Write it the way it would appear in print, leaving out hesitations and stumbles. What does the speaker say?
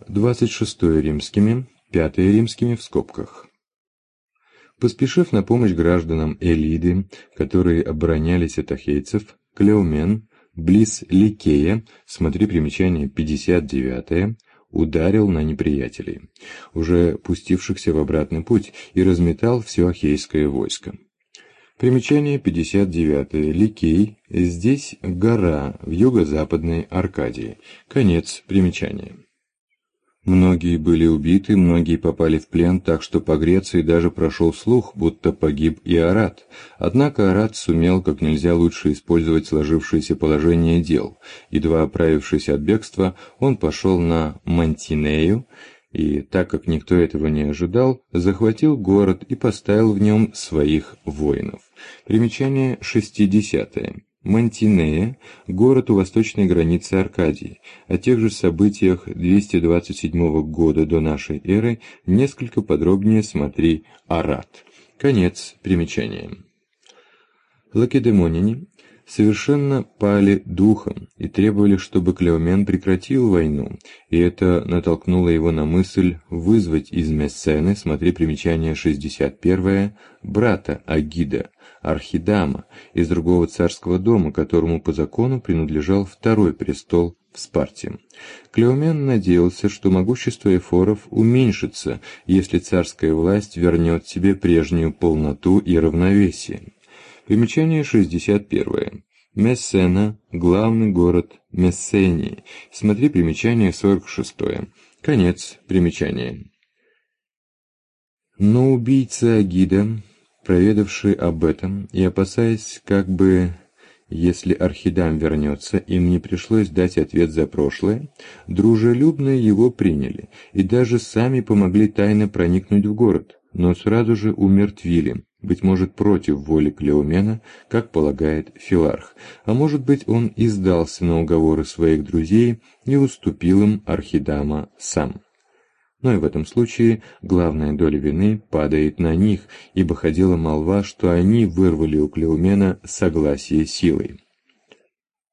26 римскими, 5 римскими в скобках. Поспешив на помощь гражданам Элиды, которые оборонялись от ахейцев, Клеомен, близ Ликея, смотри примечание 59, ударил на неприятелей, уже пустившихся в обратный путь, и разметал все ахейское войско. Примечание 59. Ликей. Здесь гора в юго-западной Аркадии. Конец примечания. Многие были убиты, многие попали в плен, так что по Греции даже прошел слух, будто погиб и Арат. Однако Арат сумел как нельзя лучше использовать сложившееся положение дел. Едва оправившись от бегства, он пошел на Мантинею, и, так как никто этого не ожидал, захватил город и поставил в нем своих воинов. Примечание 60. Мантинея – город у восточной границы Аркадии. О тех же событиях 227 года до нашей эры несколько подробнее смотри Арат. Конец примечания. Лакедемоняне совершенно пали духом и требовали, чтобы Клеомен прекратил войну, и это натолкнуло его на мысль вызвать из Мессены, смотри примечание 61, брата Агида, Архидама, из другого царского дома, которому по закону принадлежал второй престол в Спарте. Клеомен надеялся, что могущество эфоров уменьшится, если царская власть вернет себе прежнюю полноту и равновесие. Примечание 61. Мессена – главный город Мессении. Смотри примечание 46. Конец примечания. Но убийца Агида, проведавший об этом и опасаясь, как бы, если Архидам вернется, им не пришлось дать ответ за прошлое, дружелюбно его приняли и даже сами помогли тайно проникнуть в город, но сразу же умертвили, быть может, против воли Клеомена, как полагает Филарх, а может быть, он и сдался на уговоры своих друзей и уступил им Архидама сам. Но и в этом случае главная доля вины падает на них, ибо ходила молва, что они вырвали у Клеомена согласие силой.